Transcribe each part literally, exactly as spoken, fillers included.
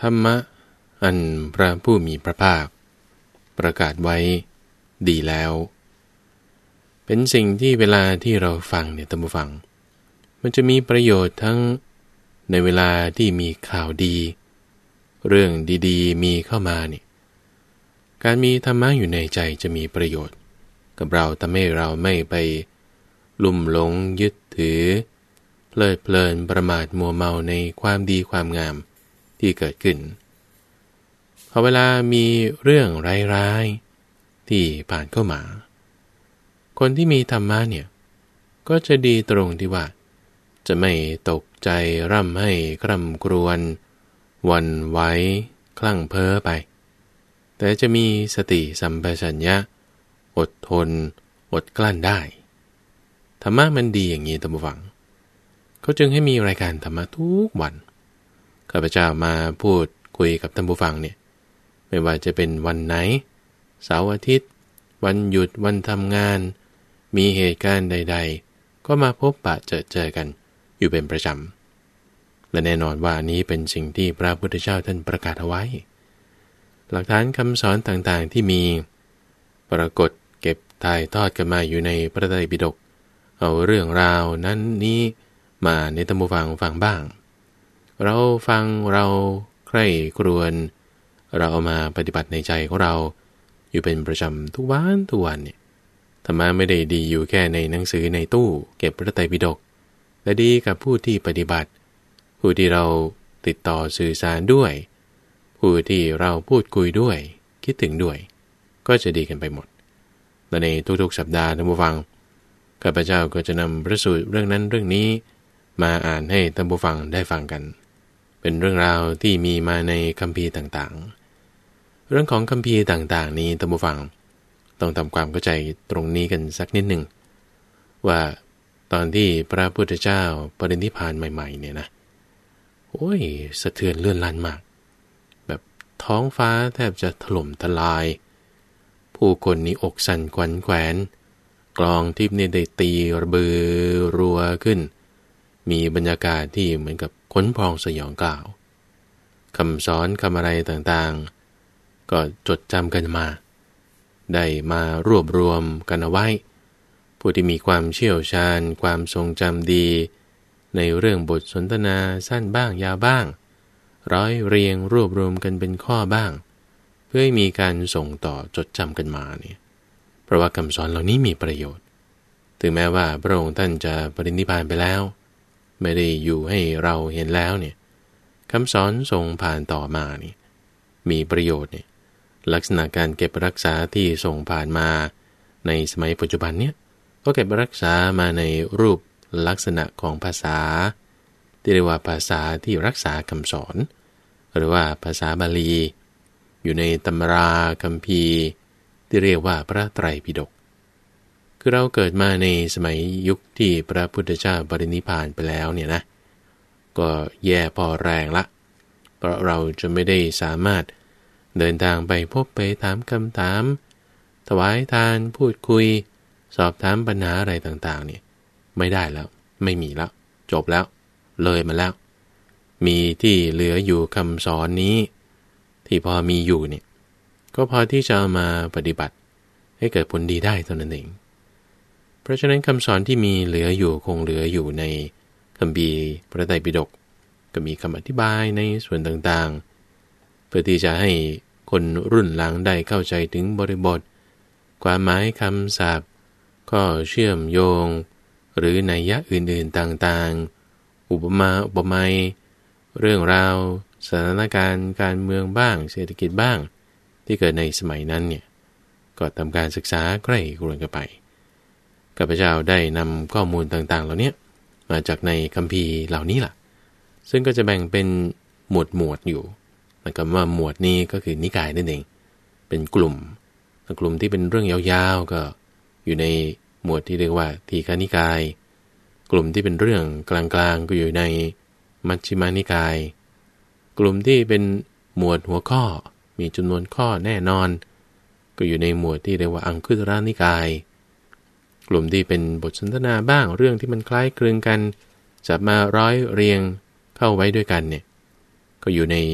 รรมะอันพระผู้มีพระภาคประกาศไว้ดีแล้วเป็นสิ่งที่เวลาที่เราฟังเนี่ยท่านผู้ฟังมันจะมีประโยชน์ทั้งในเวลาที่มีข่าวดีเรื่องดีๆมีเข้ามาเนี่ยการมีธรรมะอยู่ในใจจะมีประโยชน์กับเราทำให้เราไม่ไปลุ่มหลงยึดถือเพลิดเพลินประมาทมัวเมาในความดีความงามที่เกิดขึ้นพอเวลามีเรื่องร้ายๆที่ผ่านเข้ามาคนที่มีธรรมะเนี่ยก็จะดีตรงที่ว่าจะไม่ตกใจร่ำให้คร่ำครวญหวั่นไหวคลั่งเพ้อไปแต่จะมีสติสัมปชัญญะอดทนอดกลั้นได้ธรรมะมันดีอย่างนี้ท่านผู้ฟังเขาจึงให้มีรายการธรรมะทุกวันข้าพเจ้ามาพูดคุยกับท่านผู้ฟังเนี่ยไม่ว่าจะเป็นวันไหนเสาร์อาทิตย์วันหยุดวันทำงานมีเหตุการณ์ใดๆก็มาพบปะเจอเจอกันอยู่เป็นประจำและแน่นอนว่านี้เป็นสิ่งที่พระพุทธเจ้าท่านประกาศเอาไว้หลักฐานคำสอนต่างๆที่มีปรากฏเก็บถ่ายทอดกันมาอยู่ในพระไตรปิฎกเอาเรื่องราวนั้นนี้มาในท่านผู้ฟังฟังบ้างเราฟังเราใคร่ครวญเราเอามาปฏิบัติในใจของเราอยู่เป็นประจำทุกวันทุกวันเนี่ยธรรมะไม่ได้ดีอยู่แค่ในหนังสือในตู้เก็บพระไตรปิฎกแต่ดีกับผู้ที่ปฏิบัติผู้ที่เราติดต่อสื่อสารด้วยผู้ที่เราพูดคุยด้วยคิดถึงด้วยก็จะดีกันไปหมดและในทุกๆสัปดาห์ท่านผู้ฟังข้าพเจ้าก็จะนำพระสูตรเรื่องนั้นเรื่องนี้มาอ่านให้ท่านผู้ฟังได้ฟังกันเป็นเรื่องราวที่มีมาในคัมภีร์ต่างๆเรื่องของคัมภีร์ต่างๆนี้ท่านผู้ฟังต้องทำความเข้าใจตรงนี้กันสักนิดหนึ่งว่าตอนที่พระพุทธเจ้าปรินิพพานใหม่ๆเนี่ยนะโอ้ยสะเทือนเลื่อนลั่นมากแบบท้องฟ้าแทบจะถล่มทลายผู้คนนี้อกสั่นขวัญแขวนกลองทิพย์นี่ได้ตีระเบือรัวขึ้นมีบรรยากาศที่เหมือนกับขนพองสยองกล่าวคำสอนคำอะไรต่างๆก็จดจำกันมาได้มารวบรวมกันเอาไว้ผู้ที่มีความเชี่ยวชาญความทรงจำดีในเรื่องบทสนทนาสั้นบ้างยาวบ้างร้อยเรียงรวบรวมกันเป็นข้อบ้างเพื่อให้มีการส่งต่อจดจำกันมาเนี่ยเพราะว่าคำสอนเหล่านี้มีประโยชน์ถึงแม้ว่าพระองค์ท่านจะปรินิพพานไปแล้วไม่ได้อยู่ให้เราเห็นแล้วเนี่ยคำสอนส่งผ่านต่อมานี่มีประโยชน์เนี่ยลักษณะการเก็บรักษาที่ส่งผ่านมาในสมัยปัจจุบันเนี่ยก็เก็บรักษามาในรูปลักษณะของภาษาที่เรียกว่าภาษาที่รักษาคำสอนหรือว่าภาษาบาลีอยู่ในตำราคัมภีร์ที่เรียกว่าพระไตรปิฎกคือเราเกิดมาในสมัยยุคที่พระพุทธเจ้าปรินิพพานไปแล้วเนี่ยนะก็แย่พอแรงละเพราะเราจะไม่ได้สามารถเดินทางไปพบไปถามคำถามถวายทานพูดคุยสอบถามปัญหาอะไรต่างๆเนี่ยไม่ได้แล้วไม่มีแล้วจบแล้วเลยมาแล้วมีที่เหลืออยู่คำสอนนี้ที่พอมีอยู่เนี่ยก็พอที่จะเอามาปฏิบัติให้เกิดผลดีได้เท่านั้นเองเพราะฉะนั้นคำสอนที่มีเหลืออยู่คงเหลืออยู่ในคัมภีร์พระไตรปิฎกก็มีคำอธิบายในส่วนต่างๆเพื่อที่จะให้คนรุ่นหลังได้เข้าใจถึงบริบทความหมายคำศัพท์ข้อเชื่อมโยงหรือนัยยะอื่นๆต่างๆอุปมาอุปไมยเรื่องราวสถานการณ์การเมืองบ้างเศรษฐกิจบ้างที่เกิดในสมัยนั้นเนี่ยก็ทำการศึกษาใกล้ครวนกันไปข้าพเจ้าได้นำข้อมูลต่างๆเหล่านี้มาจากในคัมภีร์เหล่านี้ล่ะซึ่งก็จะแบ่งเป็นหมวดหมวดอยู่หมายความว่าหมวดนี้ก็คือนิกายนั่นเองเป็นกลุ่มกลุ่มที่เป็นเรื่องยาวๆก็อยู่ในหมวดที่เรียกว่าทีฆนิกายกลุ่มที่เป็นเรื่องกลางๆก็อยู่ในมัชฌิมานิกายกลุ่มที่เป็นหมวดหัวข้อมีจำนวนข้อแน่นอนก็อยู่ในหมวดที่เรียกว่าอังคุตรนิกายกลุ่มที่เป็นบทสนทนาบ้างเรื่องที่มันคล้ายคลึงกันจับมาร้อยเรียงเข้าไว้ด้วยกันเนี่ยก็อยู่ใน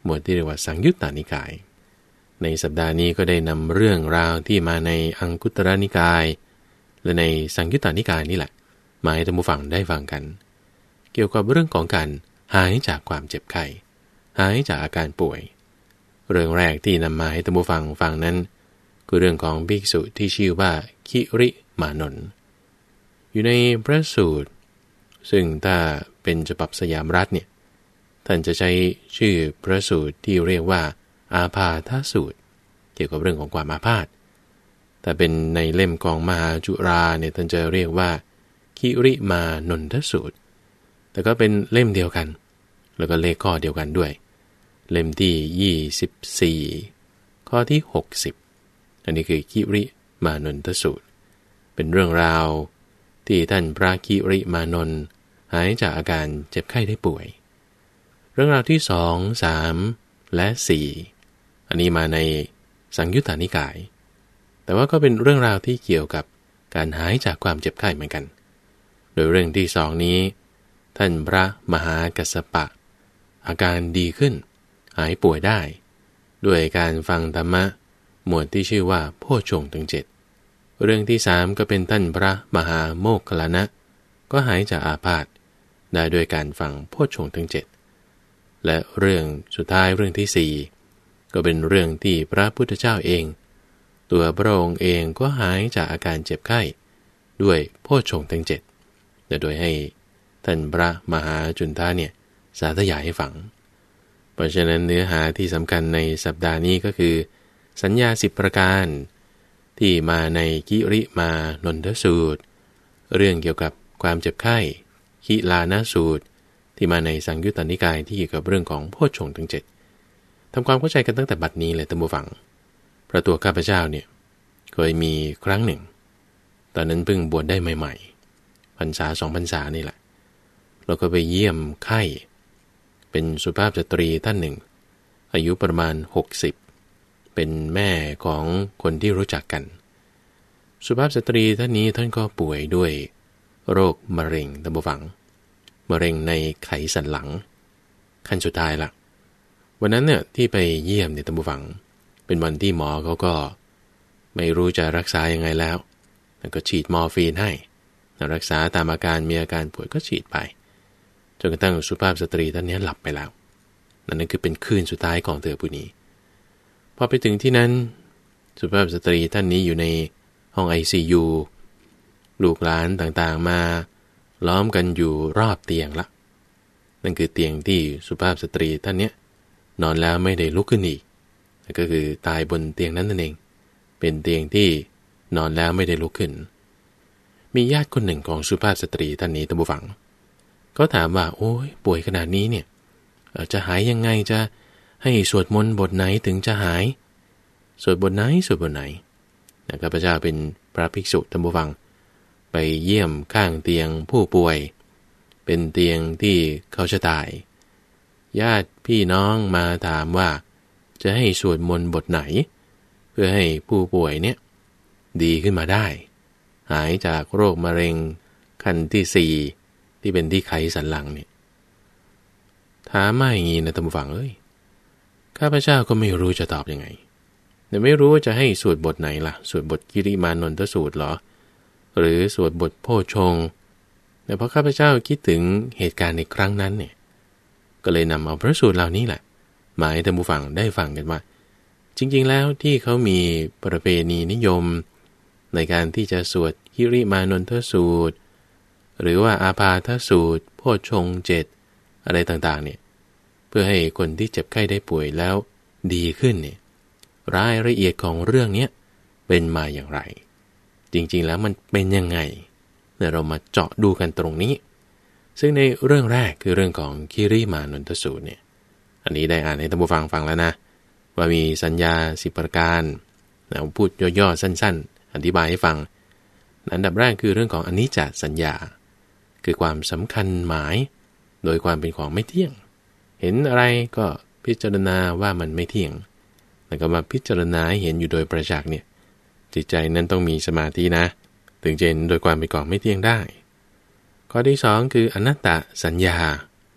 หมวดที่เรียกว่าสังยุตตนิกายในสัปดาห์นี้ก็ได้นำเรื่องราวที่มาในอังคุตรนิกายและในสังยุตตนิกายนี่แหละมาให้ท่านผู้ฟังได้ฟังกันเกี่ยวกับเรื่องของการหายจากความเจ็บไข้หายจากอาการป่วยเรื่องแรกที่นำมาให้ท่านผู้ฟังฟังนั้นคือเรื่องของภิกษุที่ชื่อว่าคิริมานนท์อยู่ในพระสูตรซึ่งถ้าเป็นฉบับสยามรัฐเนี่ยท่านจะใช้ชื่อพระสูตรที่เรียกว่าอาพาธสูตรเกี่ยวกับเรื่องของความอาพาธแต่เป็นในเล่มของมหาจุราเนี่ยท่านจะเรียกว่าคิริมานนทสูตรแต่ก็เป็นเล่มเดียวกันแล้วก็เลขข้อเดียวกันด้วยเล่มที่ยี่สิบสี่ข้อที่หกสิบอันนี้คือคิริมานนทสูตรเป็นเรื่องราวที่ท่านพระคิริมานนท์หายจากอาการเจ็บไข้ได้ป่วยเรื่องราวที่สอง สามและสี่อันนี้มาในสังยุตตนิกายแต่ว่าก็เป็นเรื่องราวที่เกี่ยวกับการหายจากความเจ็บไข้เหมือนกันโดยเรื่องที่สองนี้ท่านพระมหากัสสปะอาการดีขึ้นหายป่วยได้ด้วยการฟังธรรมะหมวดที่ชื่อว่าโพชฌงค์ทั้งเจ็ดเรื่องที่สามก็เป็นท่านพระมหาโมคคัลลานะก็หายจากอาพาธได้ด้วยการฟังโพชฌงค์ทั้งเจ็ดและเรื่องสุดท้ายเรื่องที่สี่ก็เป็นเรื่องที่พระพุทธเจ้าเองตัวพระองค์เองก็หายจากอาการเจ็บไข้ด้วยโพชฌงค์ทั้งเจ็ดแต่โดยให้ท่านพระมหาจุนทะเนี่ยสาธยายให้ฟังเพราะฉะนั้นเนื้อหาที่สำคัญในสัปดาห์นี้ก็คือสัญญาสิบประการที่มาในคิริมานนทสูตรเรื่องเกี่ยวกับความเจ็บไข้คิลานะสูตรที่มาในสังยุตตนิกายที่เกี่ยวกับเรื่องของโพชฌงค์ทั้งเจ็ดทำความเข้าใจกันตั้งแต่บัดนี้เลยท่านผู้ฟังเพราะตัวข้าพเจ้าเนี่ยเคยมีครั้งหนึ่งตอนนั้นเพิ่งบวชได้ใหม่ๆพรรษาสองพรรษานี่แหละเราก็ไปเยี่ยมไข้เป็นสุภาพสตรีท่านหนึ่งอายุประมาณหกสิบเป็นแม่ของคนที่รู้จักกันสุภาพสตรีท่านนี้ท่านก็ป่วยด้วยโรคมะเร็งท่านผู้ฟังมะเร็งในไขสันหลังขั้นสุดท้ายละวันนั้นเนี่ยที่ไปเยี่ยมเนี่ยท่านผู้ฟังเป็นวันที่หมอเขาก็ไม่รู้จะรักษายังไงแล้วแล้วก็ฉีดมอร์ฟีนให้รักษาตามอาการมีอาการป่วยก็ฉีดไปจนกระทั่งสุภาพสตรีท่านนี้หลับไปแล้วนั่นคือเป็นคืนสุดท้ายของเธอผู้นี้พอไปถึงที่นั้นสุภาพสตรีท่านนี้อยู่ในห้อง ไอ ซี ยู ลูกหลานต่างๆมาล้อมกันอยู่รอบเตียงละนั่นคือเตียงที่สุภาพสตรีท่านนี้นอนแล้วไม่ได้ลุกขึ้นอีกนั่นก็คือตายบนเตียงนั้นนั่นเองเป็นเตียงที่นอนแล้วไม่ได้ลุกขึ้นมีญาติคนหนึ่งของสุภาพสตรีท่านนี้ท่านผู้ฟังก็ถามว่าโอ้ยป่วยขนาดนี้เนี่ยจะหายยังไงจะให้สวดมนต์บทไหนถึงจะหายสวดบทไหนสวดบทไหนนะข้าพเจ้าเป็นพระภิกษุท่านผู้ฟังไปเยี่ยมข้างเตียงผู้ป่วยเป็นเตียงที่เขาจะตายญาติพี่น้องมาถามว่าจะให้สวดมนต์บทไหนเพื่อให้ผู้ป่วยเนี่ยดีขึ้นมาได้หายจากโรคมะเร็งขั้นที่สี่ที่เป็นที่ไขสันหลังเนี่ยถามมาอย่างนี้นะท่านผู้ฟังเอ้ยข้าพเจ้าก็ไม่รู้จะตอบยังไงแต่ไม่รู้ว่าจะให้สวดบทไหนล่ะสวดบทคิริมานนทสูตรหรอหรือสวดบทโพชฌงค์แต่พอข้าพเจ้าคิดถึงเหตุการณ์ในครั้งนั้นเนี่ยก็เลยนำเอาพระสูตรเหล่านี้แหละมาให้ท่านผู้ฟังได้ฟังกันว่าจริงๆแล้วที่เขามีประเพณีนิยมในการที่จะสวดคิริมานนทสูตรหรือว่าอาพาธสูตรโพชฌงค์เจ็ดอะไรต่างๆเนี่ยเพื่อให้คนที่เจ็บไข้ได้ป่วยแล้วดีขึ้นเนี่ยรายละเอียดของเรื่องนี้เป็นมาอย่างไรจริงๆแล้วมันเป็นยังไงเดี๋ยวเรามาเจาะดูกันตรงนี้ซึ่งในเรื่องแรกคือเรื่องของคิริมานนทสูตรเนี่ยอันนี้ได้อ่านให้ท่านผู้ฟังฟังแล้วนะว่ามีสัญญาสิบประการเราพูดย่อๆสั้นๆอธิบายให้ฟังอันดับแรกคือเรื่องของอนิจจสัญญาคือความสำคัญหมายโดยความเป็นของไม่เที่ยงเห็นอะไรก็พิจารณาว่ามันไม่เที่ยงแล้วก็มาพิจารณาให้เห็นอยู่โดยประจักษ์เนี่ยจิตใจนั้นต้องมีสมาธินะถึงจะเห็นโดยความเป็นของไม่เที่ยงได้ข้อที่สองคืออนัตตสัญญา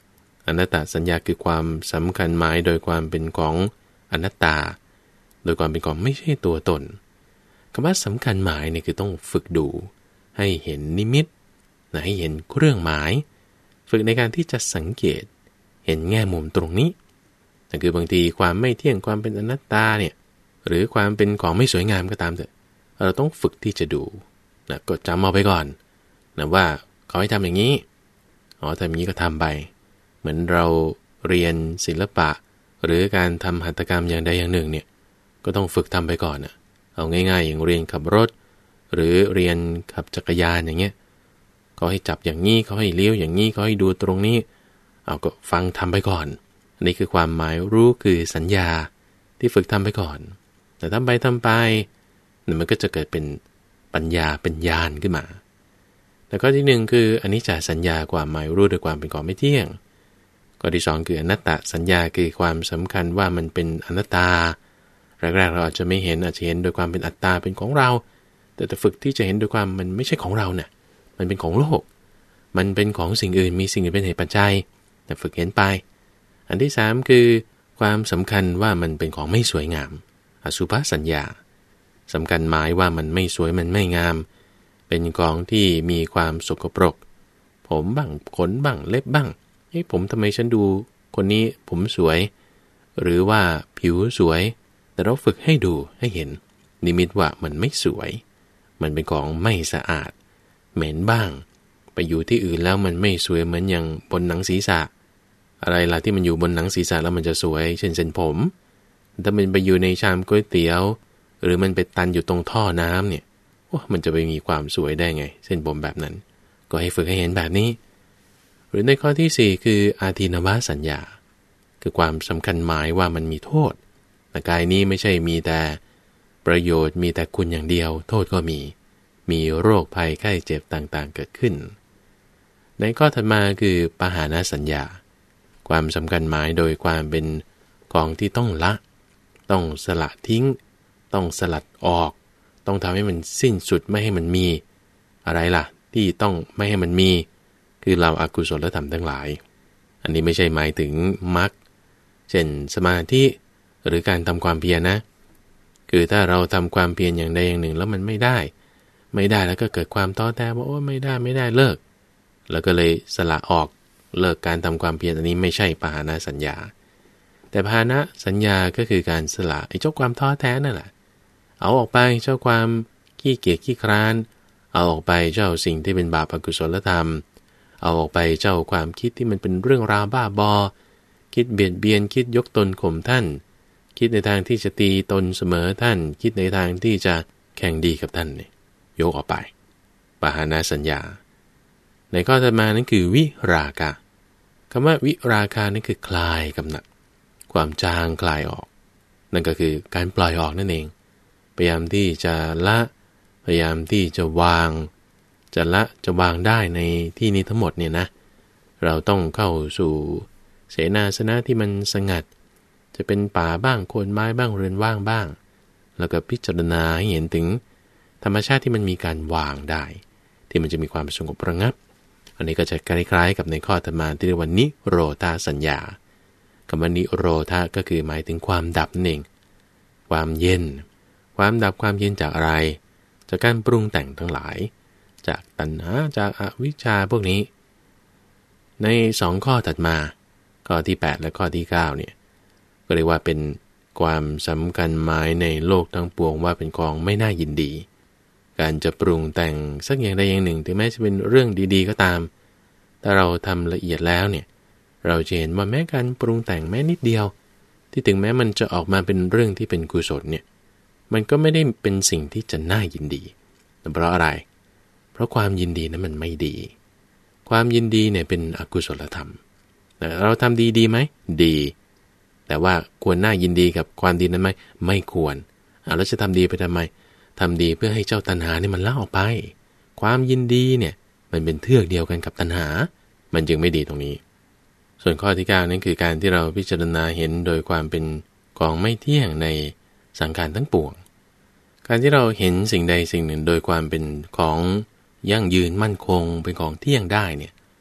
อนัตตสัญญาคือความสำคัญหมายโดยความเป็นของอนัตตาโดยความเป็นของไม่ใช่ตัวตนคำว่าสำคัญหมายเนี่ยคือต้องฝึกดูให้เห็นนิมิตให้เห็นเครื่องหมายฝึกในการที่จะสังเกตเห็นแง่มุมตรงนี้แต่คือบางทีความไม่เที่ยงความเป็นอนัตตาเนี่ยหรือความเป็นของไม่สวยงามก็ตามเถอะเราต้องฝึกที่จะดูนะก็จำเอาไปก่อนนะว่าเขาให้ทำอย่างนี้อ๋อทำอย่างนี้ก็ทำไปเหมือนเราเรียนศิลปะหรือการทำหัตถกรรมอย่างใดอย่างหนึ่งเนี่ยก็ต้องฝึกทำไปก่อนนะเอาง่ายๆอย่างเรียนขับรถหรือเรียนขับจักรยานอย่างเงี้ยเขาให้จับอย่างนี้เขาให้เลี้ยวอย่างนี้เขาให้ดูตรงนี้เอาก็ฟังทำไปก่อนอันนี้คือความหมายรู้คือสัญญาที่ฝึกทำไปก่อนแต่ทำไปทำไปมันก็จะเกิดเป็นปัญญาเป็นญาณขึ้นมาแล้วก็ที่หนึ่งคืออนิจจสัญญาความหมายรู้โดยความเป็นของไม่เที่ยงข้อที่สองคืออนัตตสัญญาคือความสำคัญว่ามันเป็นอนัตตาแรกๆเราอาจจะไม่เห็นอาจจะเห็นโดยความเป็นอัตตาเป็นของเราแต่จะฝึกที่จะเห็นโดยความมันไม่ใช่ของเราเนี่ยมันเป็นของโลกมันเป็นของสิ่งอื่นมีสิ่งอื่นเป็นเหตุปัจจัยแต่ฝึกเห็นไปอันที่สามคือความสำคัญว่ามันเป็นของไม่สวยงามอสุภสัญญาสำคัญหมายว่ามันไม่สวยมันไม่งามเป็นของที่มีความสกปรกผมบ้างขนบ้างเล็บบ้างเฮ้ยผมทำไมฉันดูคนนี้ผมสวยหรือว่าผิวสวยแต่เราฝึกให้ดูให้เห็นนิมิตว่ามันไม่สวยมันเป็นของไม่สะอาดเหม็นบ้างไปอยู่ที่อื่นแล้วมันไม่สวยเหมือนอย่างบนหนังศีรษะอะไรล่ะที่มันอยู่บนหนังศีรษะแล้วมันจะสวยเช่นเส้นผมถ้ามันไปอยู่ในชามก๋วยเตี๋ยวหรือมันไปตันอยู่ตรงท่อน้ำเนี่ยโอ้มันจะไปมีความสวยได้ไงเส้นผมแบบนั้นก็ให้ฝึกให้เห็นแบบนี้หรือในข้อที่สี่คืออาทินวสัญญาคือความสำคัญหมายว่ามันมีโทษแต่กายนี้ไม่ใช่มีแต่ประโยชน์มีแต่คุณอย่างเดียวโทษก็มีมีโรคภัยไข้เจ็บต่างๆเกิดขึ้นในข้อถัดมาคือปหานสัญญาความสำคัญหมายโดยความเป็นของที่ต้องละต้องสละทิ้งต้องสลัดออกต้องทำให้มันสิ้นสุดไม่ให้มันมีอะไรล่ะที่ต้องไม่ให้มันมีคือเราอกุศลธรรมทั้งหลายอันนี้ไม่ใช่หมายถึงมรรคเช่นสมาธิหรือการทำความเพียรนะคือถ้าเราทำความเพียรอย่างใดอย่างหนึ่งแล้วมันไม่ได้ไม่ได้แล้วก็เกิดความท้อแท้ว่าโอ้ไม่ได้ไม่ได้เลิกแล้วก็เลยสละออกเลิกการทำความเพียรอันนี้ไม่ใช่ปหานสัญญาแต่ปหานสัญญาก็คือการสละไอ้เจ้าความท้อแท้นั่นแหละเอาออกไปเจ้าความขี้เกียจขี้คร้านเอาออกไปเจ้าสิ่งที่เป็นบาปอกุศลธรรมเอาออกไปเจ้าความคิดที่มันเป็นเรื่องราวบ้าบอคิดเบียดเบียนคิดยกตนข่มท่านคิดในทางที่จะตีตนเสมอท่านคิดในทางที่จะแข่งดีกับท่านเนี่ยยกออกไปปหานสัญญาในข้อถัดมานั้นคือวิราคะคำว่าวิราคะนั่นคือคลายกำหนัดความจางคลายออกนั่นก็คือการปล่อยออกนั่นเองพยายามที่จะละพยายามที่จะวางจะละจะวางได้ในที่นี้ทั้งหมดเนี่ยนะเราต้องเข้าสู่เสนาสนะที่มันสงัดจะเป็นป่าบ้างโคนไม้บ้างเรือนว่างบ้างแล้วก็พิจารณาให้เห็นถึงธรรมชาติที่มันมีการวางได้ที่มันจะมีความสงบระงับอันนี้ก็จะคล้ายๆกับในข้อธรรมาที่เรียกว่านิโรธาสัญญาคำว่านิโรธาก็คือหมายถึงความดับนั่นเองความเย็นความดับความเย็นจากอะไรจากการปรุงแต่งทั้งหลายจากตัณหาจากอวิชชาพวกนี้ในสองข้อถัดมาข้อที่แปดและข้อที่เก้าเนี่ยก็เรียกว่าเป็นความสำคัญหมายในโลกทั้งปวงว่าเป็นของไม่น่ายินดีการจะปรุงแต่งสักอย่างใดอย่างหนึ่งถึงแม้จะเป็นเรื่องดีๆก็ตามถ้าเราทำละเอียดแล้วเนี่ยเราจะเห็นว่าแม้การปรุงแต่งแม้นิดเดียวที่ถึงแม้มันจะออกมาเป็นเรื่องที่เป็นกุศลเนี่ยมันก็ไม่ได้เป็นสิ่งที่จะน่ายินดีแต่เพราะอะไรเพราะความยินดีนั้นมันไม่ดีความยินดีเนี่ยเป็นอกุศลธรรมแต่เราทำดีดีไหมดีแต่ว่าควรน่ายินดีกับความดีนั้นไหมไม่ควรอ่ะแล้วจะทำดีไปทำไมทำดีเพื่อให้เจ้าตัณหานี่มันละออกไปความยินดีเนี่ยมันเป็นเทือกเดียวกันกับตัณหามันจึงไม่ดีตรงนี้ส่วนข้อที่เก้านั้นคือการที่เราพิจารณาเห็นโดยความเป็นของไม่เที่ยงในสังขารทั้งปวงการที่เราเห็นสิ่งใดสิ่งหนึ่งโดยความเป็นของยั่งยืนมั่นคงเป็นของเที่ยงได้เนี่ยก็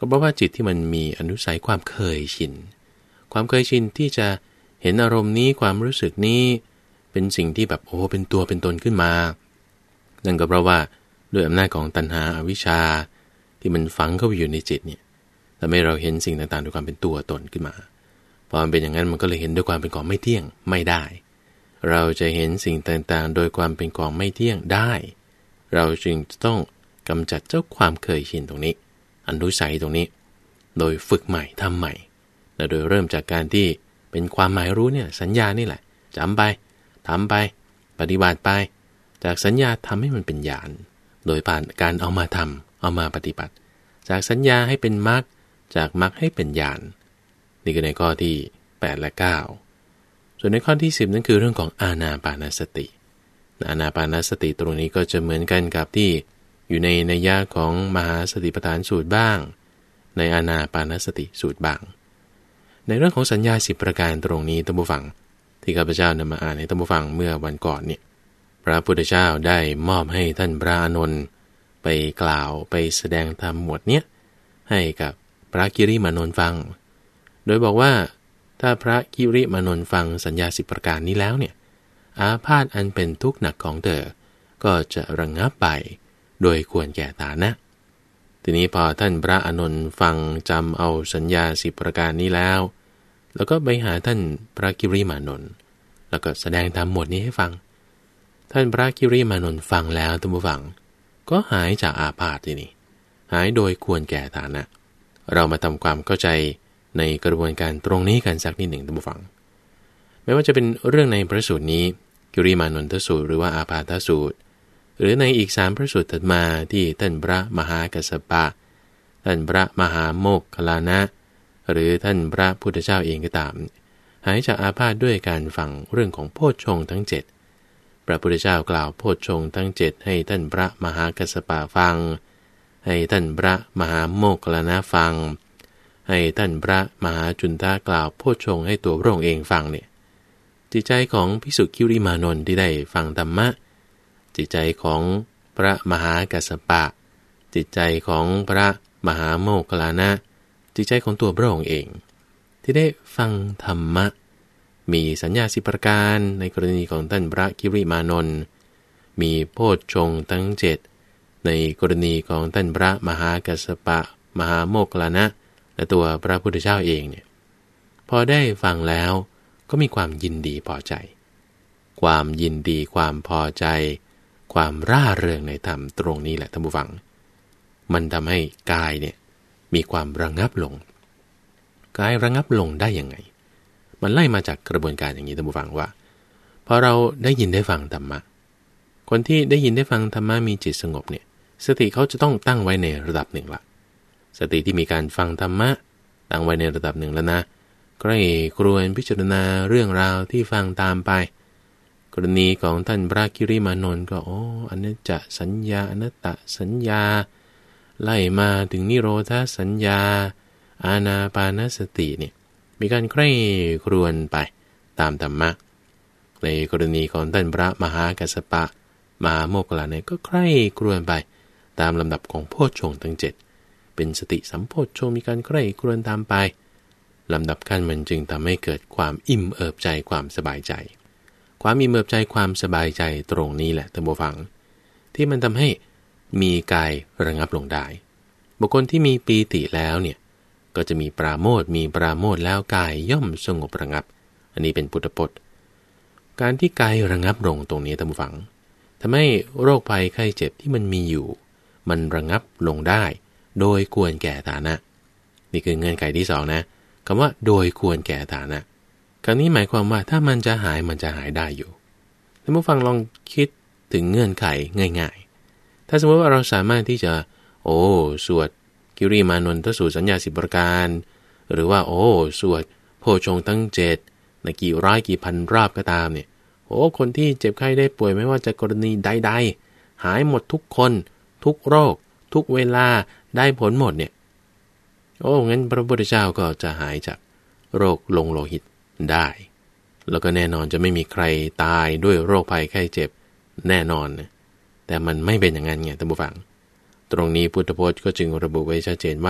ก็เพราะว่าจิตที่มันมีอนุสัยความเคยชินความเคยชินที่จะเห็นอารมณ์นี้ความรู้สึกนี้เป็นสิ่งที่แบบโอ้เป็นตัวเป็นตนขึ้นมานั่นก็เพราะว่าด้วยอำนาจของตัณหาอวิชชาที่มันฝังเข้าไปอยู่ในจิตเนี่ยทำให้เราเห็นสิ่งต่างๆด้วยความเป็นตัวตนขึ้นมาพอมันเป็นอย่างนั้นมันก็เลยเห็นด้วยความเป็นของไม่เที่ยงไม่ได้เราจะเห็นสิ่งต่างๆโดยความเป็นของไม่เที่ยงได้เราจึงต้องกำจัดเจ้าความเคยชินตรงนี้อนุสัยตรงนี้โดยฝึกใหม่ทำใหม่และโดยเริ่มจากการที่เป็นความหมายรู้เนี่ยสัญญานี่แหละจำไปทำไปปฏิบัติไปจากสัญญาทำให้มันเป็นญาณโดยผ่านการเอามาทำเอามาปฏิบัติจากสัญญาให้เป็นมรรคจากมรรคให้เป็นญาณนี่คือในข้อที่แปดและเก้าส่วนในข้อที่สิบนั่นคือเรื่องของอานาปานสติอานาปานสติตรงนี้ก็จะเหมือนกันกับที่อยู่ในนัยยะของมหาสติปัฏฐานสูตรบ้างในอานาปานสติสูตรบ้างในเรื่องของสัญญาสิบประการตรงนี้ท่านผู้ฟังที่ข้าพเจ้านำมาอ่านให้ท่านผู้ฟังเมื่อวันก่อนเนี่ยพระพุทธเจ้าได้มอบให้ท่านพระอานนท์ไปกล่าวไปแสดงธรรมหมวดเนี้ยให้กับพระกิริมานนท์ฟังโดยบอกว่าถ้าพระกิริมานนท์ฟังสัญญาสิบประการนี้แล้วเนี่ยอาพาธอันเป็นทุกข์หนักของเธอก็จะระงับไปโดยควรแก่ฐานะทีนี้พอท่านพระอานนท์ฟังจำเอาสัญญาสิบประการนี้แล้วแล้วก็ไปหาท่านพระกิริมานนท์แล้วก็แสดงธรรมหมวดนี้ให้ฟังท่านพระกิริมานนท์ฟังแล้วท่านผู้ฟังก็หายจากอาพาธทีนี้หายโดยควรแก่ฐานะเรามาทำความเข้าใจในกระบวนการตรงนี้กันสักนิดหนึ่งท่านผู้ฟังไม่ว่าจะเป็นเรื่องในพระสูตรนี้กิริมานนทสูตรหรือว่าอาพาธสูตรหรือในอีกสามพระสูตรถัดมาที่ท่านพระมหากัสสปะท่านพระมหาโมคคัลลานะหรือท่านพระพุทธเจ้าเองก็ตามหายจากอาพาธด้วยการฟังเรื่องของโพชฌงค์ทั้งเจ็ดพระพุทธเจ้ากล่าวโพชฌงค์ทั้งเจ็ดให้ท่านพระมหากัสสปะฟังให้ท่านพระมหาโมคคัลลานะฟังให้ท่านพระมหาจุนทะกล่าวโพชฌงค์ให้ตัวพระองค์เองฟังเนี่ยจิตใจของภิกษุกิริมานนท์ที่ได้ฟังธรรมะจิตใจของพระมหากัสสปะจิตใจของพระมหาโมคคัลลานะจิตใจของตัวพระองค์เองที่ได้ฟังธรรมะมีสัญญาสิบประการในกรณีของท่านพระกิริมานนท์มีโพชฌงค์ทั้งเจ็ดในกรณีของท่านพระมหากัสสปะมหาโมคคัลลานะและตัวพระพุทธเจ้าเองเนี่ยพอได้ฟังแล้วก็มีความยินดีพอใจความยินดีความพอใจความร่าเริงในธรรมตรงนี้แหละท่านผู้ฟังมันทำให้กายเนี่ยมีความระงับลงกายระงับลงได้ยังไงมันไล่มาจากกระบวนการอย่างนี้ท่านผู้ฟังว่าพอเราได้ยินได้ฟังธรรมะคนที่ได้ยินได้ฟังธรรมะมีจิตสงบเนี่ยสติเขาจะต้องตั้งไว้ในระดับหนึ่งละสติที่มีการฟังธรรมะตั้งไว้ในระดับหนึ่งแล้วนะใคร่ครวญพิจารณาเรื่องราวที่ฟังตามไปกรณีของท่านพระกิริมานนท์ก็โอ้อนิจจสัญญาอนัตตสัญญาไล่มาถึงนิโรธสัญญาอานาปานสติเนี่ยมีการใคร่ครวญไปตามธรรมะในกรณีของท่านพระมหากัสสปะมหาโมคคัลลานะก็ใคร่ครวญไปตามลำดับของโพชฌงค์ทั้งเจ็ดเป็นสติสัมโพชฌงค์มีการใคร่ครวญตามไปลำดับขั้นมันจึงทำให้เกิดความอิ่มเอิบใจความสบายใจความอิ่มเอิบใจความสบายใจตรงนี้แหละท่านผู้ฟังที่มันทำให้มีกายระงับลงได้บุคคลที่มีปีติแล้วเนี่ยก็จะมีปราโมทย์มีปราโมทย์แล้วกายย่อมสงบระงับอันนี้เป็นพุทธพจน์การที่กายระงับลงตรงนี้ท่านผู้ฟังทำให้โรคภัยไข้เจ็บที่มันมีอยู่มันระงับลงได้โดยควรแก่ฐานะนี่คือเงื่อนไขที่สองนะคำว่าโดยควรแก่ฐานะคำนี้หมายความว่าถ้ามันจะหายมันจะหายได้อยู่ท่านผู้ฟังลองคิดถึงเงื่อนไขง่ายๆถ้าสมมติว่าเราสามารถที่จะโอ้สวดกิริมานนทสูตรสัญญาสิบประการหรือว่าโอ้สวดโพชฌงค์ทั้งเจ็ดในกี่ร้อยกี่พันรอบก็ตามเนี่ยโอ้คนที่เจ็บไข้ได้ป่วยไม่ว่าจะกรณีใดๆหายหมดทุกคนทุกโรคทุกเวลาได้ผลหมดเนี่ยโอ้งั้นพระพุทธเจ้าก็จะหายจากโรคลงโลหิตได้แล้วก็แน่นอนจะไม่มีใครตายด้วยโรคภัยไข้เจ็บแน่นอนนะแต่มันไม่เป็นอย่างนั้นไงท่านผู้ฟังตรงนี้พุทธพจน์ก็จึงระบุไว้ชัดเจนว่า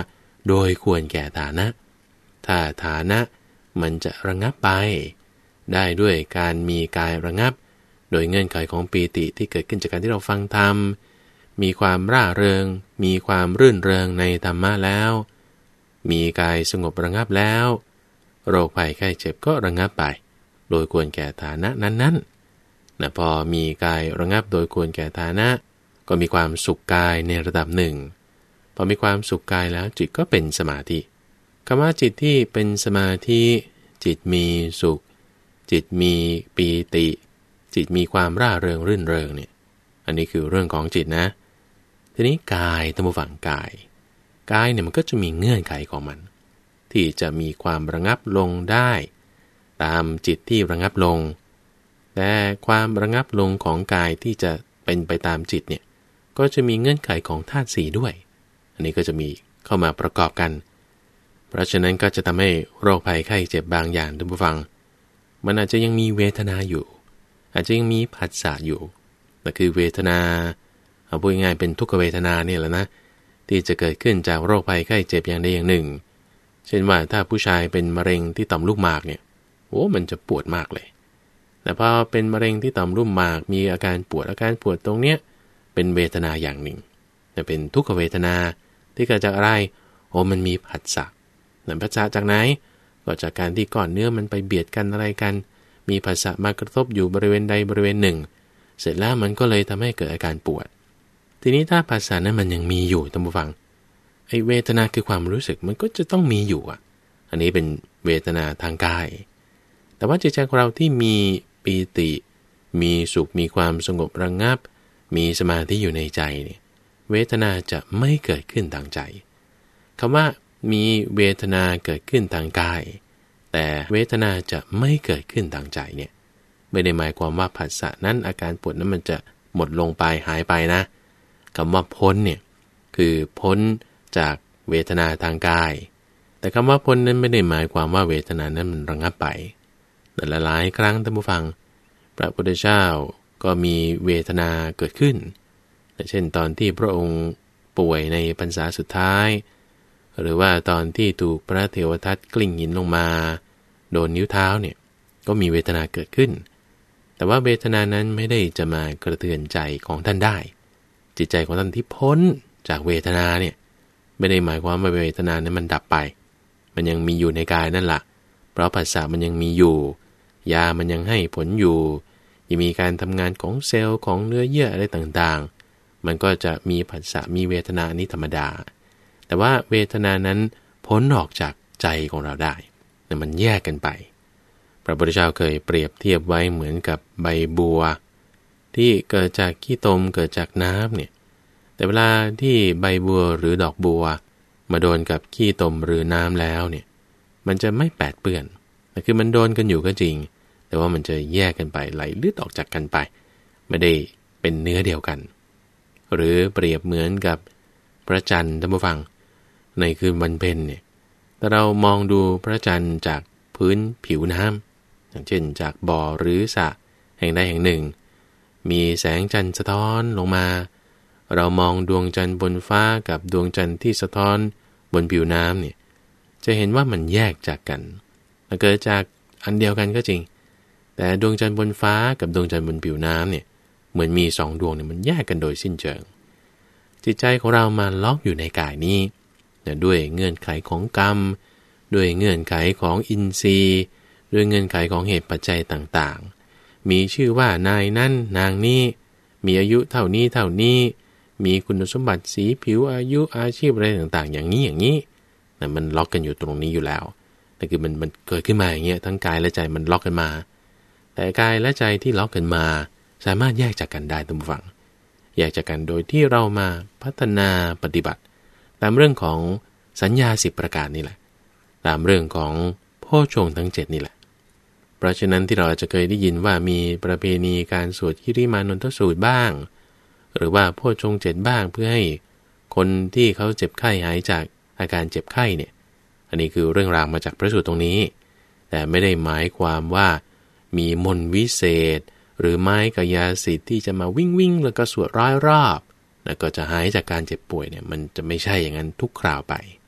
โดยควรแก่ฐานะถ้าฐานะมันจะระงับไปได้ด้วยการมีกายระงับโดยเงื่อนไขของปีติที่เกิดขึ้นจากการที่เราฟังธรรมมีความร่าเริงมีความรื่นเริงในธรรมะแล้วมีกายสงบระงับแล้วโรคภัยไข้เจ็บก็ระงับไปโดยควรแก่ฐานะนั้นๆนะพอมีกายระงับโดยควรแก่ฐานะก็มีความสุขกายในระดับหนึ่งพอมีความสุขกายแล้วจิตก็เป็นสมาธิคำว่าจิตที่เป็นสมาธิจิตมีสุขจิตมีปีติจิตมีความร่าเริงรื่นเริงเนี่ยอันนี้คือเรื่องของจิตนะทีนี้กายท่านผู้ฟังกายกายเนี่ยมันก็จะมีเงื่อนไขของมันที่จะมีความระงับลงได้ตามจิตที่ระงับลงแต่ความระงับลงของกายที่จะเป็นไปตามจิตเนี่ยก็จะมีเงื่อนไขของธาตุสี่ด้วยอันนี้ก็จะมีเข้ามาประกอบกันเพราะฉะนั้นก็จะทำให้โรคภัยไข้เจ็บบางอย่างท่านผู้ฟังมันอาจจะยังมีเวทนาอยู่อาจจะยังมีผัสสะอยู่นั่นคือเวทนาเอาพูดง่ายๆเป็นทุกขเวทนาเนี่ยแหละนะที่จะเกิดขึ้นจากโรคภัยไข้เจ็บอย่างใดอย่างหนึ่งเช่นว่าถ้าผู้ชายเป็นมะเร็งที่ต่อมลูกหมากเนี่ยโอ้มันจะปวดมากเลยแต่พอเป็นมะเร็งที่ต่อมลูกหมากมีอาการปวดอาการปวดตรงเนี้ยเป็นเวทนาอย่างหนึ่งแต่เป็นทุกขเวทนาที่เกิดจากอะไรโอ้มันมีผัสสะนั่นผัสสะจากไหนก็จากการที่ก้อนเนื้อมันไปเบียดกันอะไรกันมีผัสสะมากระทบอยู่บริเวณใดบริเวณหนึ่งเสร็จแล้วมันก็เลยทำให้เกิดอาการปวดทีนี้ถ้าผัสสะนั้นมันยังมีอยู่ท่านผู้ฟังไอ้เวทนาคือความรู้สึกมันก็จะต้องมีอยู่อ่ะอันนี้เป็นเวทนาทางกายแต่ว่าจิตใจของเราที่มีปีติมีสุขมีความสงบระงับมีสมาธิอยู่ในใจเนี่ยเวทนาจะไม่เกิดขึ้นทางใจคำว่ามีเวทนาเกิดขึ้นทางกายแต่เวทนาจะไม่เกิดขึ้นทางใจเนี่ยไม่ได้หมายความว่าผัสสะนั้นอาการปวดนั้นมันจะหมดลงไปหายไปนะคำว่าพ้นเนี่ยคือพ้นจากเวทนาทางกายแต่คำว่าพ้นนั้นไม่ได้หมายความว่าเวทนานั้นมันระงับไปแต่หลายครั้งท่านผู้ฟังพระพุทธเจ้าก็มีเวทนาเกิดขึ้นเช่นตอนที่พระองค์ป่วยในพรรษาสุดท้ายหรือว่าตอนที่ถูกพระเทวทัตกลิ้งหินลงมาโดนนิ้วเท้าเนี่ยก็มีเวทนาเกิดขึ้นแต่ว่าเวทนานั้นไม่ได้จะมากระเทือนใจของท่านได้จิตใจของท่านที่พ้นจากเวทนาเนี่ยไม่ได้หมายความว่าเวทนานั้นมันดับไปมันยังมีอยู่ในกายนั่นแหละเพราะผัสสะมันยังมีอยู่ยามันยังให้ผลอยู่ยังมีการทำงานของเซลล์ของเนื้อเยื่ออะไรต่างๆมันก็จะมีผัสสะมีเวทนานี้ธรรมดาแต่ว่าเวทนานั้นพ้นออกจากใจของเราได้แต่มันแยกกันไปพระพุทธเจ้าเคยเปรียบเทียบไว้เหมือนกับใบบัวที่เกิดจากขี้ตมเกิดจากน้ำเนี่ยแต่เวลาที่ใบบัวหรือดอกบัวมาโดนกับขี้ตมหรือน้ำแล้วเนี่ยมันจะไม่แปดเปื้อนแต่คือมันโดนกันอยู่ก็จริงแต่ว่ามันจะแยกกันไปไหลลืดออกจากกันไปไม่ได้เป็นเนื้อเดียวกันหรือเปรียบเหมือนกับพระจันทร์ท่านผู้ฟังในคืนวันเพ็ญเนี่ยถ้าเรามองดูพระจันทร์จากพื้นผิวน้ำอย่างเช่นจากบ่อหรือสระแห่งใดแห่งหนึ่งมีแสงจันทร์สะท้อนลงมาเรามองดวงจันทร์บนฟ้ากับดวงจันทร์ที่สะท้อนบนผิวน้ำเนี่ยจะเห็นว่ามันแยกจากกันมันเกิดจากอันเดียวกันก็จริงแต่ดวงจันทร์บนฟ้ากับดวงจันทร์บนผิวน้ำเนี่ยเหมือนมีสองดวงเนี่ยมันแยกกันโดยสิ้นเชิงจิตใจของเรามาล็อกอยู่ในกายนี้ด้วยเงื่อนไขของกรรมด้วยเงื่อนไขของอินทรีย์ด้วยเงื่อนไขของเหตุปัจจัยต่างๆมีชื่อว่านายนั่นนางนี้มีอายุเท่านี้เท่านี้มีคุณสมบัติสีผิวอายุอาชีพอะไรต่างๆอย่างนี้อย่างนี้แต่มันล็อกกันอยู่ตรงนี้อยู่แล้วนั่นคือมันมันเกิดขึ้นมาอย่างเงี้ยทั้งกายและใจมันล็อกกันมาแต่กายและใจที่ล็อกกันมาสามารถแยกจากกันได้ทุกฝั่งแยกจากกันโดยที่เรามาพัฒนาปฏิบัติตามเรื่องของสัญญาสิบประการนี่แหละตามเรื่องของโพชฌงค์ทั้งเจ็ดนี่แหละเพราะฉะนั้นที่เราจะเคยได้ยินว่ามีประเพณีการสวดคิริมานนทสูตรบ้างหรือว่าโพชฌงค์เจ็ดบ้างเพื่อให้คนที่เขาเจ็บไข้หายจากอาการเจ็บไข้เนี่ยอันนี้คือเรื่องราวมาจากพระสูตรตรงนี้แต่ไม่ได้หมายความว่ามีมนต์วิเศษหรือไม้กายสิทธิ์ที่จะมาวิ่งวิ่งแล้วก็สวดร้อยรอบแล้วก็จะหายจากการเจ็บป่วยเนี่ยมันจะไม่ใช่อย่างนั้นทุกคราวไป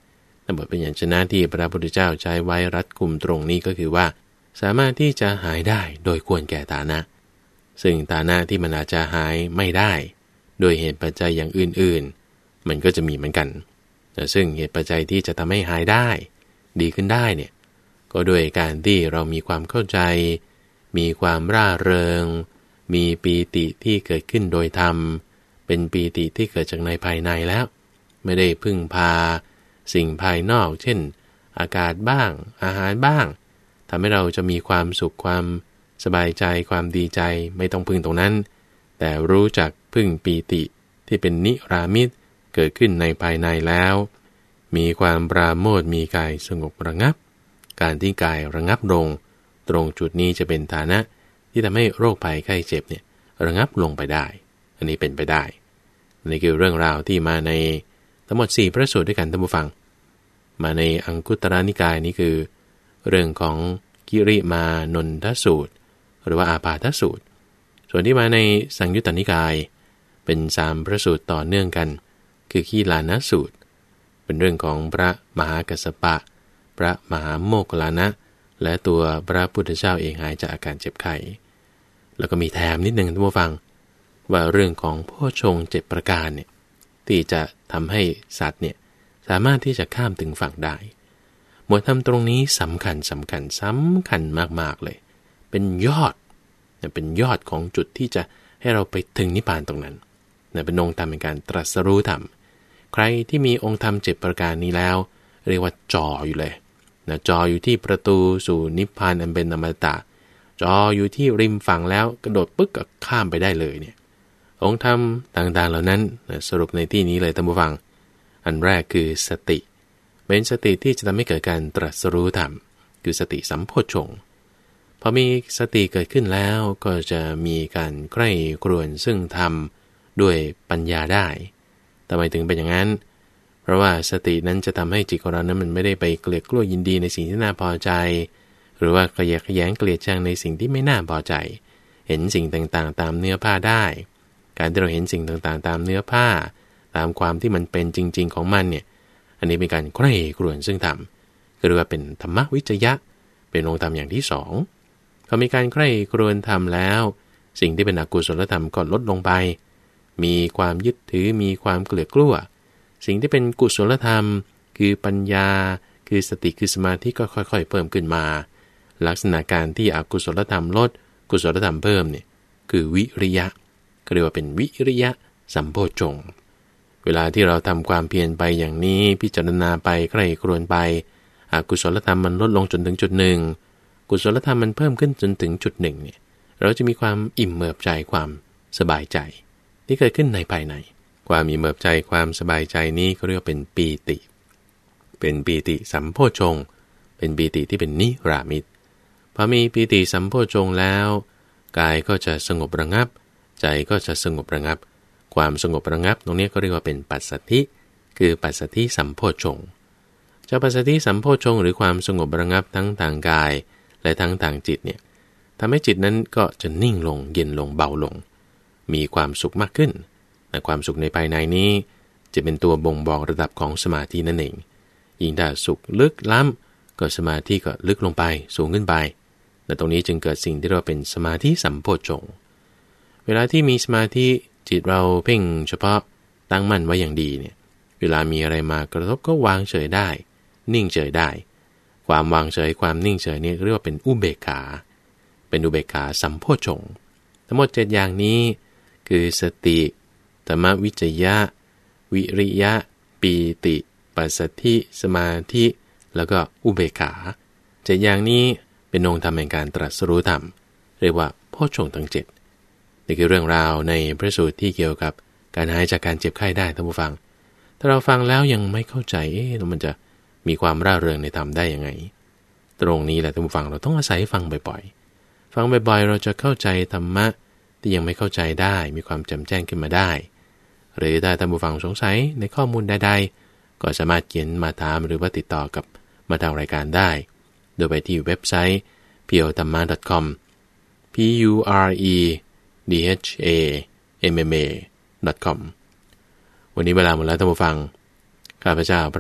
แต่บทเป็นอย่างชนะที่พระพุทธเจ้าใช้ไว้รัดกุมตรงนี้ก็คือว่าสามารถที่จะหายได้โดยควรแก่ฐานะซึ่งฐานะที่มันอาจจะหายไม่ได้โดยเหตุปัจจัยอย่างอื่นๆมันก็จะมีเหมือนกันแต่ซึ่งเหตุปัจจัยที่จะทำให้หายได้ดีขึ้นได้เนี่ยก็โดยการที่เรามีความเข้าใจมีความร่าเริงมีปีติที่เกิดขึ้นโดยธรรมเป็นปีติที่เกิดจากในภายในแล้วไม่ได้พึ่งพาสิ่งภายนอกเช่นอากาศบ้างอาหารบ้างทำให้เราจะมีความสุขความสบายใจความดีใจไม่ต้องพึ่งตรงนั้นแต่รู้จักพึ่งปีติที่เป็นนิรามิตเกิดขึ้นในภายในแล้วมีความปราโมทย์มีกายสงบระงับการที่กายระงับลงตรงจุดนี้จะเป็นฐานะที่ทำให้โรคภัยไข้เจ็บเนี่ยระงับลงไปได้อันนี้เป็นไปได้นี่คือเรื่องราวที่มาในทั้งหมดสี่พระสูตรด้วยกันท่านผู้ฟังมาในอังคุตตรนิกายนี้คือเรื่องของกิริมานนทสูตรหรือว่าอาพาธสูตรส่วนที่มาในสังยุตตนิกายเป็นสามพระสูตรต่อเนื่องกันคือขีลานสูตรเป็นเรื่องของพระมหากัสสปะพระมหาโมคคัลลานะและตัวพระพุทธเจ้าเองหายจากอาการเจ็บไข้แล้วก็มีแถมนิดนึงท่านผู้ฟังว่าเรื่องของโภชงค์เจ็ดประการเนี่ยที่จะทำให้สัตว์เนี่ยสามารถที่จะข้ามถึงฝั่งได้หมวดธรรมตรงนี้สำคัญสำคัญสำคัญมากๆเลยเป็นยอดเป็นยอดของจุดที่จะให้เราไปถึงนิพพานตรงนั้นเป็นองค์ธรรมในการตรัสรู้ธรรมใครที่มีองค์ธรรมเจ็ดประการนี้แล้วเรียกว่าจ่ออยู่เลยนะจ่ออยู่ที่ประตูสู่นิพพานอันเป็นอมตะจ่ออยู่ที่ริมฝั่งแล้วกระโดดปึ๊กก็ข้ามไปได้เลยเนี่ยองค์ธรรมต่างๆเหล่านั้นนะสรุปในที่นี้เลยท่านผู้ฟังอันแรกคือสติเป็นสติที่จะทำให้เกิดการตรัสรู้ธรรมคือสติสัมโพชฌงค์พอมีสติเกิดขึ้นแล้วก็จะมีการใคร่ครวญซึ่งธรรมด้วยปัญญาได้ทำไมถึงเป็นอย่างนั้นเพราะว่าสตินั้นจะทำให้จิตของเรานั้นมันไม่ได้ไปเกลียดกลัวยินดีในสิ่งที่น่าพอใจหรือว่าขยะแขยงเกลียดชังในสิ่งที่ไม่น่าพอใจเห็นสิ่งต่างๆตามเนื้อผ้าได้การที่เราเห็นสิ่งต่างๆตามเนื้อผ้าตามความที่มันเป็นจริงๆของมันเนี่ยอันนี้เป็นการใคร่ครวญซึ่งธรรมก็เรียกว่าเป็นธรรมวิจยะเป็นองค์ธรรมอย่างที่สองพอมีการใคร่ครวญธรรมแล้วสิ่งที่เป็นอกุศลธรรมก็ลดลงไปมีความยึดถือมีความเกลียดกลัวสิ่งที่เป็นกุศลธรรมคือปัญญาคือสติคือสมาธิก็ค่อยๆเพิ่มขึ้นมาลักษณะการที่อกุศลธรรมลดกุศลธรรมเพิ่มเนี่ยคือวิริยะก็เรียกว่าเป็นวิริยะสัมโพชฌงค์เวลาที่เราทำความเพียรไปอย่างนี้พิจารณาไปใคร่ครวญไปอกุศลธรรมมันลดลงจนถึงจุดหนึ่งกุศลธรรมมันเพิ่มขึ้นจนถึงจุดหนึ่งเนี่ยเราจะมีความอิ่มเอิบใจความสบายใจที่เกิดขึ้นในภายในความอิ่มเอิบใจความสบายใจนี้ก็เรียกว่าเป็นปีติเป็นปีติสัมโพชฌงค์เป็นปีติที่เป็นนิรามิตพอมีปีติสัมโพชฌงค์แล้วกายก็จะสงบระงับใจก็จะสงบระงับความสงบระงับตรงนี้ก็เรียกว่าเป็นปัสสัทธิคือปัสสัทธิสัมโพชฌงค์เจ้าปัสสัทธิสัมโพชฌงค์หรือความสงบระงับทั้งทางกายและทั้งทางจิตเนี่ยทำให้จิตนั้นก็จะนิ่งลงเย็นลงเบาลงมีความสุขมากขึ้นแต่ความสุขในภายในนี้จะเป็นตัวบ่งบอกระดับของสมาธินั่นเองยิ่งถ้าสุขลึกล้ำก็สมาธิก็ลึกลงไปสูงขึ้นไปและตรงนี้จึงเกิดสิ่งที่เรียกว่าเป็นสมาธิสัมโพชฌงค์เวลาที่มีสมาธิจิตเราเพ่งเฉพาะตั้งมั่นไว้อย่างดีเนี่ยเวลามีอะไรมากระทบก็วางเฉยได้นิ่งเฉยได้ความวางเฉยความนิ่งเฉยนี่เรียกว่าเป็นอุเบกขาเป็นอุเบกขาสัมโพชฌงค์ทั้งหมดเจ็ดอย่างนี้คือสติธรรมวิจยะวิริยะปีติปัสสัทธิสมาธิแล้วก็อุเบกขาเจ็ดอย่างนี้เป็นองค์ธรรมแห่งการตรัสรู้ธรรมเรียกว่าโพชฌงค์ทั้งเจ็ดนี่คือเรื่องราวในพระสูตรที่เกี่ยวกับการหายจากการเจ็บไข้ได้ท่านผู้ฟังถ้าเราฟังแล้วยังไม่เข้าใจเอ๊ะมันจะมีความร่าเริงในธรรมได้ยังไงตรงนี้แหละท่านผู้ฟังเราต้องอาศัยฟังบ่อยๆฟังบ่อยๆเราจะเข้าใจธรรมะที่ยังไม่เข้าใจได้มีความแจ่มแจ้งขึ้นมาได้หรือถ้าท่านผู้ฟังสงสัยในข้อมูลใดๆก็สามารถเขียนมาถามหรือว่าติดต่อกับมาทางรายการได้โดยไปที่เว็บไซต์ พี โอ ธรรมะ ดอท คอม พี ยู อาร์ อี ดี เอช เอ เอ็ม เอ็ม เอ ดอท คอม วันนี้เวลาหมดแล้วท่านผู้ฟังข้าพเจ้าพระ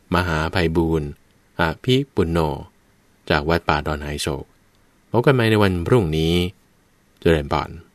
มหาไพบูลย์อภิปุณโญจากวัดป่าดอนไหโศกพบกันใหม่ในวันพรุ่งนี้เจริญพร